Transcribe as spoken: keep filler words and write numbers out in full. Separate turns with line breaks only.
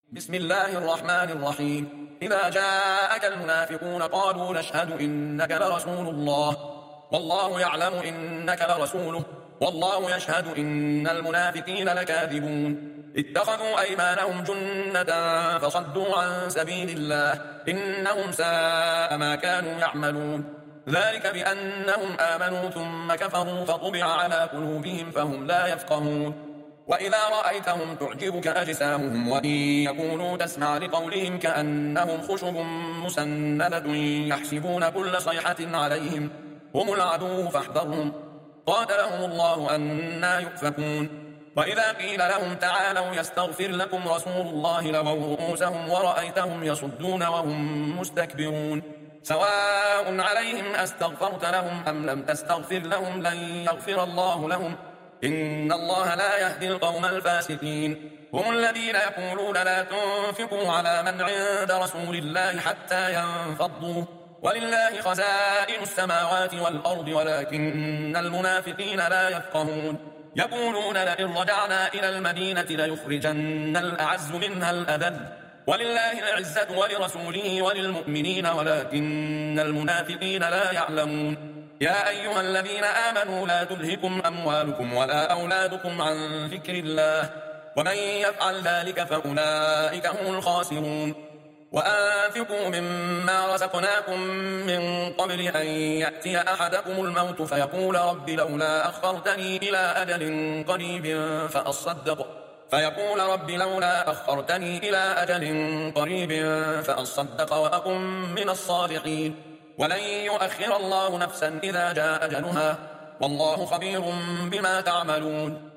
بسم الله الرحمن الرحيم. إذا جاءك المنافقون قالوا نشهد إنك لرسول الله والله يعلم إنك لرسوله والله يشهد إن المنافقين لكاذبون. اتخذوا أيمانهم جنة فصدوا عن سبيل الله إنهم ساء ما كانوا يعملون. ذلك بأنهم آمنوا ثم كفروا فطبع على قلوبهم فهم لا يفقهون. وإذا رأيتهم تعجبك أجسامهم وإن يكونوا تسمع لقولهم كأنهم خشب مسندة يحسبون كل صيحة عليهم هم العدو فاحذرهم قاتلهم الله أنى يؤفكون. وإذا قيل لهم تعالوا يستغفر لكم رسول الله لووا رؤوسهم ورأيتهم يصدون وهم مستكبرون. سواء عليهم أستغفرت لهم أم لم تستغفر لهم لن يغفر الله لهم إن الله لا يهدي القوم الفاسقين. هم الذين يقولون لا تنفقوا على من عند رسول الله حتى ينفضوا ولله خزائن السماوات والأرض ولكن المنافقين لا يفقهون. يقولون لئن رجعنا إلى المدينة ليخرجن الأعز منها الأذل ولله العزة ولرسوله وللمؤمنين ولكن المنافقين لا يعلمون. يا أيها الذين آمنوا لا تلهكم أموالكم ولا أولادكم عن ذكر الله ومن يفعل ذلك فأولئك هم الخاسرون. وأنفقوا مما رزقناكم من قبل أن يأتي أحدكم الموت فيقول رب لولا أخرتني إلى أجل قريب فأصدق فيقول رب لولا أخرتني إلى أجل قريب فأصدق وأكن من الصالحين ولن يؤخر الله نفسا إذا جاء أجلها والله خبير بما تعملون.